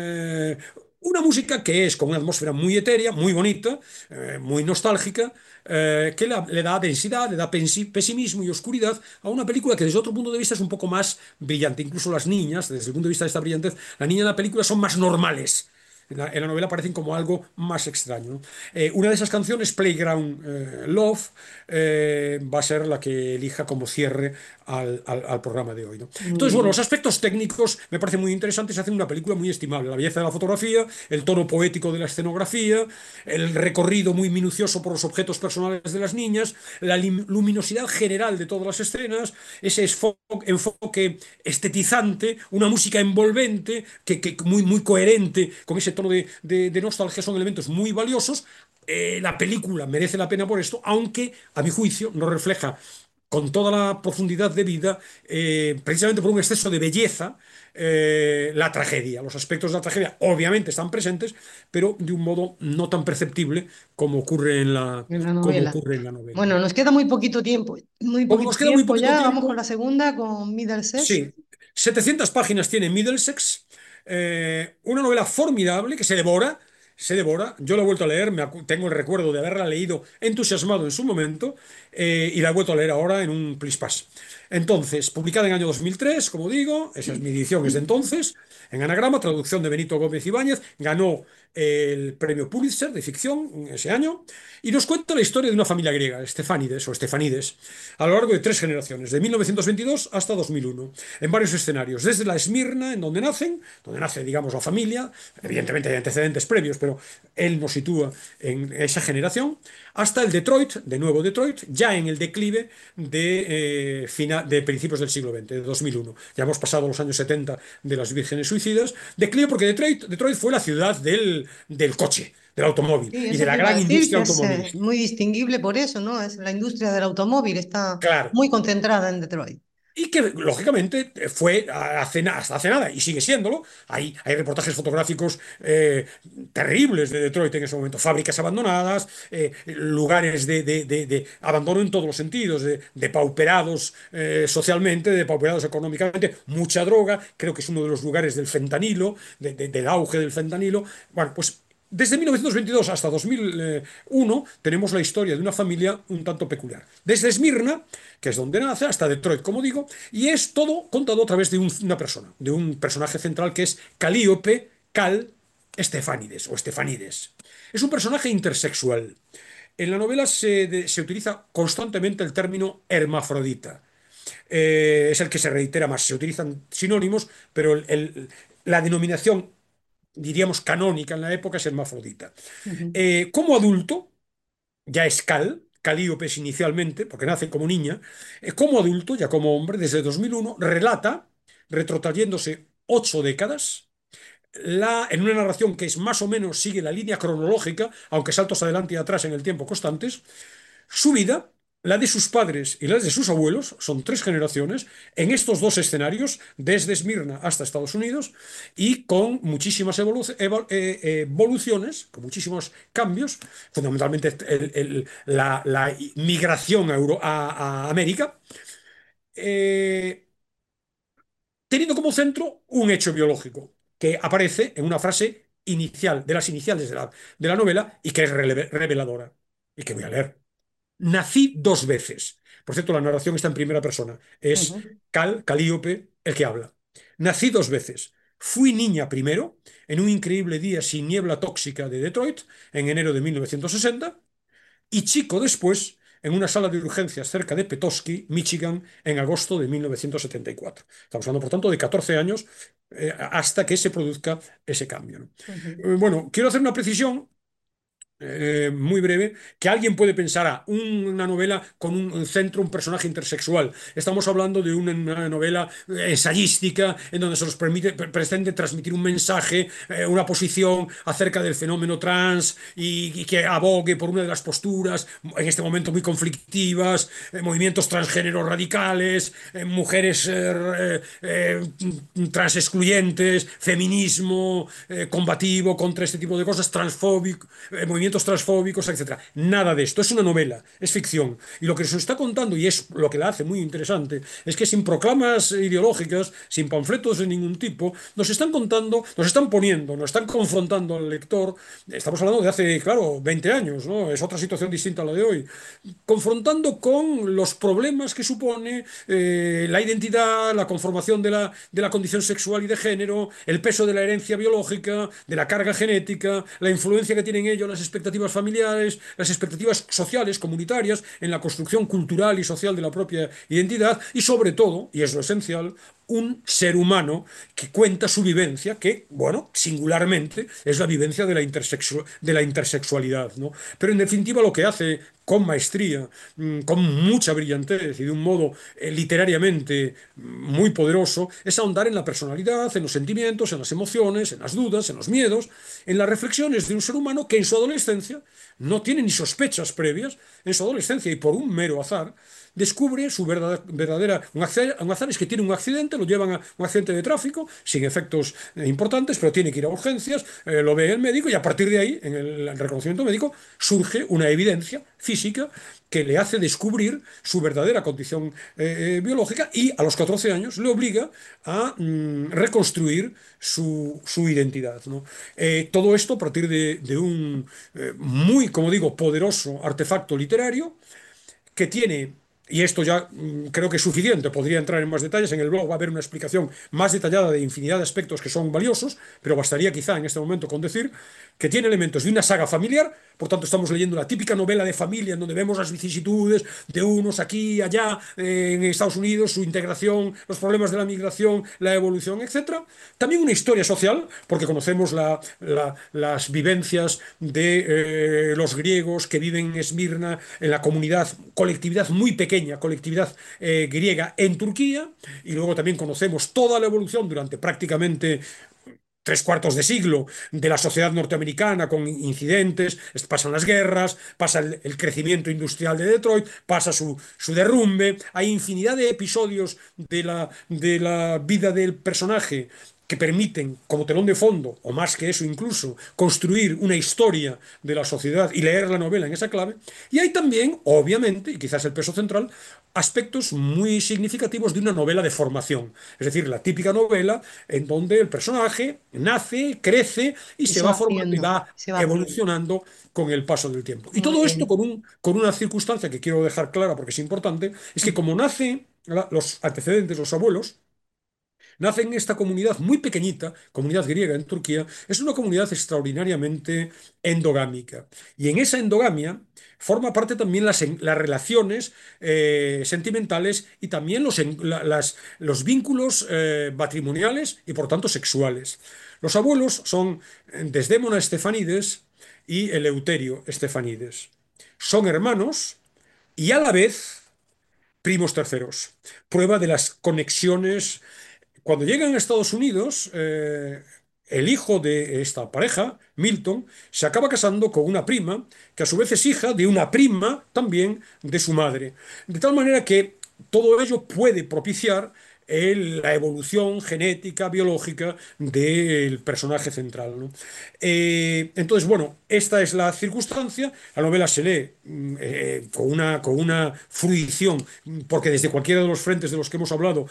una música que es con una atmósfera muy etérea, muy bonita, muy nostálgica, que le da densidad, le da pesimismo y oscuridad a una película que desde otro punto de vista es un poco más brillante. Incluso las niñas, desde el punto de vista de esta brillantez, la niña en la película son más normales. En la novela parecen como algo más extraño, ¿no? Una de esas canciones, Playground Love, va a ser la que elija como cierre al programa de hoy, ¿no? Muy Entonces, bueno, los bien. aspectos técnicos me parecen muy interesantes, hacen una película muy estimable. La belleza de la fotografía, el tono poético de la escenografía, el recorrido muy minucioso por los objetos personales de las niñas, la luminosidad general de todas las escenas, ese enfoque estetizante, una música envolvente, que muy, muy coherente con ese tono de nostalgia, son elementos muy valiosos. La película merece la pena por esto, aunque a mi juicio no refleja con toda la profundidad de vida, precisamente por un exceso de belleza, la tragedia. Los aspectos de la tragedia obviamente están presentes, pero de un modo no tan perceptible como ocurre en la, En la como novela. ocurre en la novela, Bueno, ¿no? nos queda muy poquito tiempo. Muy Como poquito nos queda muy tiempo poquito ya. Vamos con tiempo, la segunda, con Middlesex. sí, 700 páginas tiene Middlesex, una novela formidable que se devora. Yo la he vuelto a leer, tengo el recuerdo de haberla leído entusiasmado en su momento, y la he vuelto a leer ahora en un Plis Pas. Entonces, publicada en el año 2003, como digo, esa es mi edición, es de entonces, en anagrama, traducción de Benito Gómez Ibáñez, ganó el premio Pulitzer de ficción ese año, y nos cuenta la historia de una familia griega, Estefanides, a lo largo de 3 generaciones, de 1922 hasta 2001, en varios escenarios, desde la Esmirna, en donde nace, digamos, la familia, evidentemente hay antecedentes previos, pero él nos sitúa en esa generación, hasta el Detroit, de nuevo Detroit, ya en el declive de principios del siglo XX, de 2001. Ya hemos pasado los años 70 de las vírgenes suicidas, declive porque Detroit fue la ciudad del coche, del automóvil Sí, y de eso la te iba a gran decir, industria que es automovilística. muy distinguible por eso, ¿no? Es la industria del automóvil, está Claro. muy concentrada en Detroit. Y que, lógicamente, fue hasta hace nada, y sigue siéndolo. Hay reportajes fotográficos terribles de Detroit en ese momento. Fábricas abandonadas, lugares de abandono en todos los sentidos, de depauperados socialmente, depauperados económicamente, mucha droga. Creo que es uno de los lugares del fentanilo, del auge del fentanilo. Bueno, pues desde 1922 hasta 2001 tenemos la historia de una familia un tanto peculiar. Desde Esmirna, que es donde nace, hasta Detroit, como digo, y es todo contado a través de una persona, de un personaje central que es Calíope Cal Estefánides o Estefanides. Es un personaje intersexual. En la novela se utiliza constantemente el término hermafrodita. Es el que se reitera más. Se utilizan sinónimos, pero la denominación, diríamos, canónica en la época es hermafrodita. Ujú. Como adulto, ya es Calíopes inicialmente, porque nace como niña, como adulto, ya como hombre, desde 2001, relata, retrotrayéndose 8 décadas, en una narración que es más o menos sigue la línea cronológica, aunque saltos adelante y atrás en el tiempo constantes, su vida, la de sus padres y la de sus abuelos, son tres generaciones, en estos dos escenarios, desde Esmirna hasta Estados Unidos, y con muchísimas evoluciones, con muchísimos cambios, fundamentalmente la migración a América, eh, teniendo como centro un hecho biológico que aparece en una frase inicial, de las iniciales de la novela, y que es reveladora, y que voy a leer. Nací dos veces. Por cierto, la narración está en primera persona. Es Ujú, Calíope el que habla. Nací dos veces. Fui niña primero, en un increíble día sin niebla tóxica de Detroit, en enero de 1960, y chico después, en una sala de urgencias cerca de Petoskey, Michigan, en agosto de 1974. Estamos hablando, por tanto, de 14 años hasta que se produzca ese cambio, ¿no? ujú. Bueno, quiero hacer una precisión muy breve, que alguien puede pensar una novela con un centro, un personaje intersexual. Estamos hablando de una novela ensayística en donde se nos pretende transmitir un mensaje, una posición acerca del fenómeno trans y que abogue por una de las posturas, en este momento muy conflictivas, movimientos transgéneros radicales, mujeres trans excluyentes, feminismo combativo contra este tipo de cosas, transfóbico, movimientos transfóbicos, etcétera. Nada de esto. Es una novela, es ficción. Y lo que se está contando, y es lo que la hace muy interesante, es que sin proclamas ideológicas, sin panfletos de ningún tipo, nos están contando, nos están poniendo, nos están confrontando al lector. Estamos hablando de hace, claro, 20 años, ¿no? Es otra situación distinta a la de hoy, confrontando con los problemas que supone la identidad, la conformación de la condición sexual y de género, el peso de la herencia biológica, de la carga genética, la influencia que tienen ello las expectativas familiares, las expectativas sociales, comunitarias, en la construcción cultural y social de la propia identidad y sobre todo, y es lo esencial, un ser humano que cuenta su vivencia, que, bueno, singularmente es la vivencia de la intersexualidad, ¿no? Pero en definitiva lo que hace con maestría, con mucha brillantez y de un modo literariamente muy poderoso, es ahondar en la personalidad, en los sentimientos, en las emociones, en las dudas, en los miedos, en las reflexiones de un ser humano que en su adolescencia no tiene ni sospechas previas, en su adolescencia y por un mero azar, descubre su verdadera. Un azar es que tiene un accidente, lo llevan a un accidente de tráfico, sin efectos importantes, pero tiene que ir a urgencias, lo ve el médico y a partir de ahí, en el reconocimiento médico, surge una evidencia física que le hace descubrir su verdadera condición biológica y a los 14 años le obliga a reconstruir su identidad, ¿no? Todo esto a partir de un muy, como digo, poderoso artefacto literario que tiene, y esto ya creo que es suficiente, podría entrar en más detalles, en el blog va a haber una explicación más detallada de infinidad de aspectos que son valiosos, pero bastaría quizá en este momento con decir que tiene elementos de una saga familiar, por tanto estamos leyendo la típica novela de familia en donde vemos las vicisitudes de unos aquí y allá en Estados Unidos, su integración, los problemas de la migración, la evolución, etcétera. También una historia social, porque conocemos las vivencias de los griegos que viven en Esmirna, en la comunidad, colectividad muy pequeña, colectividad griega en Turquía, y luego también conocemos toda la evolución durante prácticamente tres cuartos de siglo de la sociedad norteamericana con incidentes, pasan las guerras, pasa el crecimiento industrial de Detroit, pasa su derrumbe, hay infinidad de episodios de la vida del personaje que permiten, como telón de fondo, o más que eso incluso, construir una historia de la sociedad y leer la novela en esa clave. Y hay también, obviamente, y quizás el peso central, aspectos muy significativos de una novela de formación. Es decir, la típica novela en donde el personaje nace, crece y Y se se va va formando y haciendo, va se va haciendo. evolucionando con el paso del tiempo. Y Muy todo esto bien. con una circunstancia que quiero dejar clara porque es importante, es que como nace los antecedentes, los abuelos, nace en esta comunidad muy pequeñita, comunidad griega en Turquía, es una comunidad extraordinariamente endogámica. Y en esa endogamia forma parte también las relaciones sentimentales y también los vínculos matrimoniales y por tanto sexuales. Los abuelos son Desdémona Estefanides y Eleuterio Estefanides. Son hermanos y a la vez primos terceros. Prueba de las conexiones cuando llegan a Estados Unidos, el hijo de esta pareja, Milton, se acaba casando con una prima, que a su vez es hija de una prima también de su madre. De tal manera que todo ello puede propiciar la evolución genética, biológica del personaje central, ¿no? Entonces, bueno, esta es la circunstancia. La novela se lee con una fruición, porque desde cualquiera de los frentes de los que hemos hablado,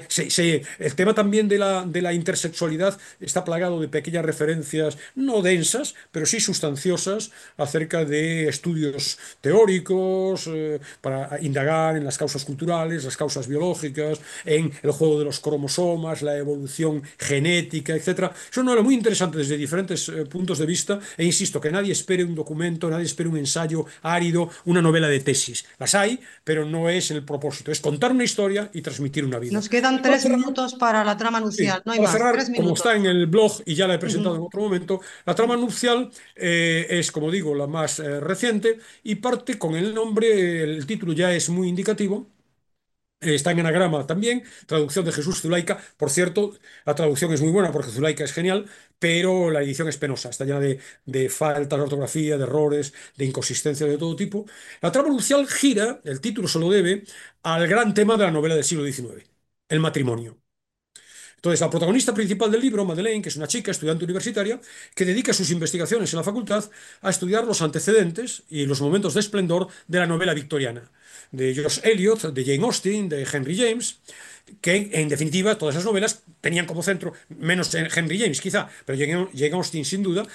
el tema también de la intersexualidad está plagado de pequeñas referencias, no densas, pero sí sustanciosas, acerca de estudios teóricos, para indagar en las causas culturales, las causas biológicas, en el juego de los cromosomas, la evolución genética, etcétera. Es una novela muy interesante desde diferentes puntos de vista, e insisto, que nadie espere un documento, nadie espere un ensayo árido, una novela de tesis. Las hay, pero no es el propósito, es contar una historia y transmitir una vida. Nos quedan Y para 3 minutos para la trama sí, nupcial, no hay para más, cerrar, tres como está en minutos. el blog y ya la he presentado en Ujú. otro momento, la trama nupcial es, como digo, la más reciente y parte con el nombre, el título ya es muy indicativo. Está en anagrama también, traducción de Jesús Zulaika. Por cierto, la traducción es muy buena porque Zulaika es genial, pero la edición es penosa, está llena de faltas de ortografía, de errores, de inconsistencias de todo tipo. La trama nupcial gira, el título se lo debe, al gran tema de la novela del siglo XIX, el matrimonio. Entonces, la protagonista principal del libro, Madeleine, que es una chica estudiante universitaria, que dedica sus investigaciones en la facultad a estudiar los antecedentes y los momentos de esplendor de la novela victoriana, de George Eliot, de Jane Austen, de Henry James, que en definitiva todas esas novelas tenían como centro, menos en Henry James quizá, pero Jane Austen sin duda,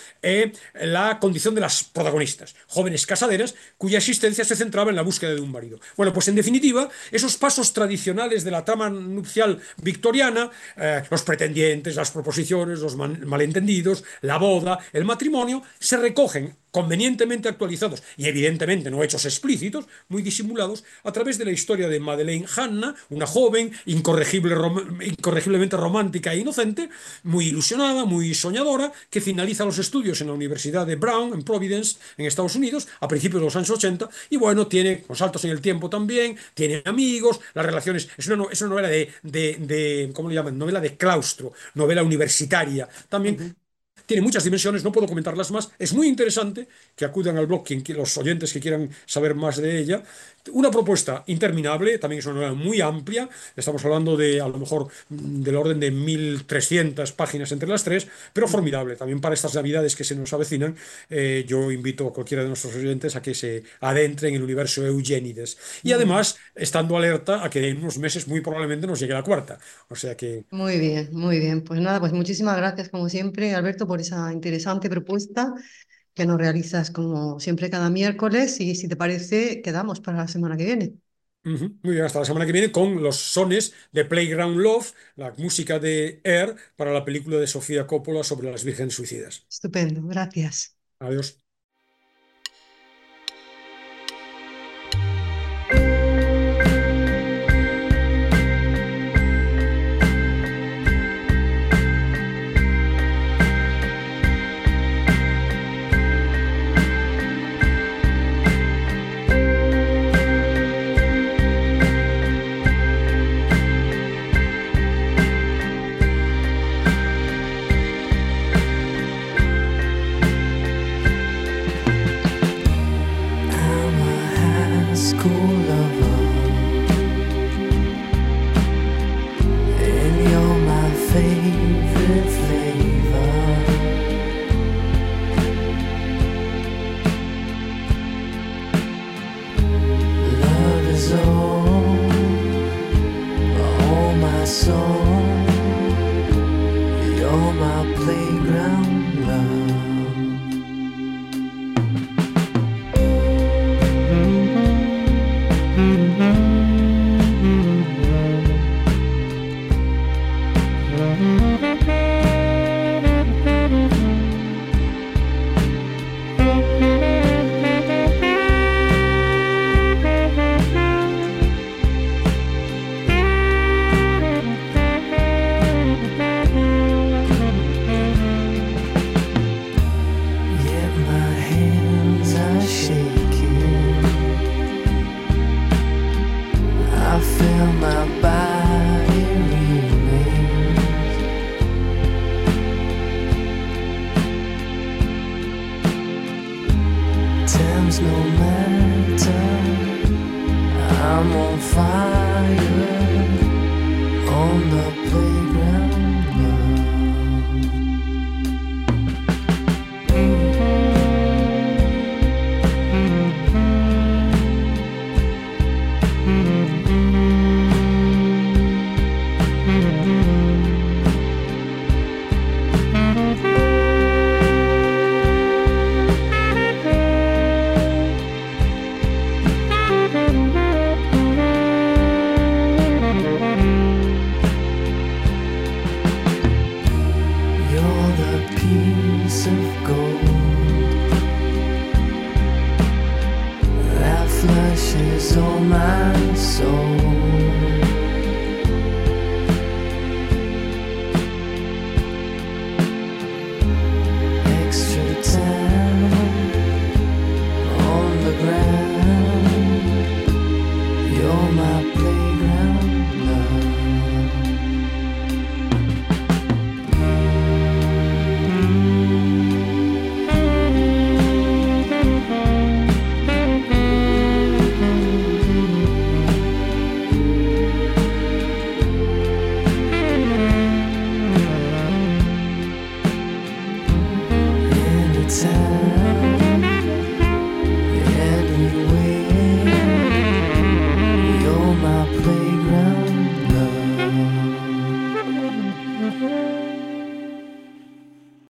la condición de las protagonistas, jóvenes casaderas cuya existencia se centraba en la búsqueda de un marido. Bueno, pues en definitiva, esos pasos tradicionales de la trama nupcial victoriana, los pretendientes, las proposiciones, los malentendidos, la boda, el matrimonio, se recogen convenientemente actualizados y evidentemente no hechos explícitos, muy disimulados, a través de la historia de Madeleine Hanna, una joven incorregiblemente romántica e inocente, muy ilusionada, muy soñadora, que finaliza los estudios en la Universidad de Brown, en Providence, en Estados Unidos, a principios de los años 80, y bueno, tiene con saltos en el tiempo también, tiene amigos, las relaciones, es una novela ¿cómo le llaman? Novela de claustro, novela universitaria, también. Ujú. Tiene muchas dimensiones, no puedo comentarlas más. Es muy interesante que acudan al blog los oyentes que quieran saber más de ella. Una propuesta interminable, también es una novela muy amplia. Estamos hablando de a lo mejor del orden de 1.300 páginas entre las tres, pero Ujú. formidable. También para estas navidades que se nos avecinan, yo invito a cualquiera de nuestros oyentes a que se adentren en el universo Eugénides. Y Muy bien. además, estando alerta a que en unos meses muy probablemente nos llegue la cuarta. O sea que... Muy bien, muy bien. Pues nada, pues muchísimas gracias como siempre, Alberto, por esa interesante propuesta que nos realizas como siempre cada miércoles y si te parece, quedamos para la semana que viene. Ujú. Muy bien, hasta la semana que viene con los sones de Playground Love, la música de Air para la película de Sofía Coppola sobre las vírgenes suicidas. Estupendo, gracias. Adiós. I'm a high school lover, and you're my favorite flavor. Love is all my soul. You're my playground love. I'm on fire on the playground now. Flushes all my soul.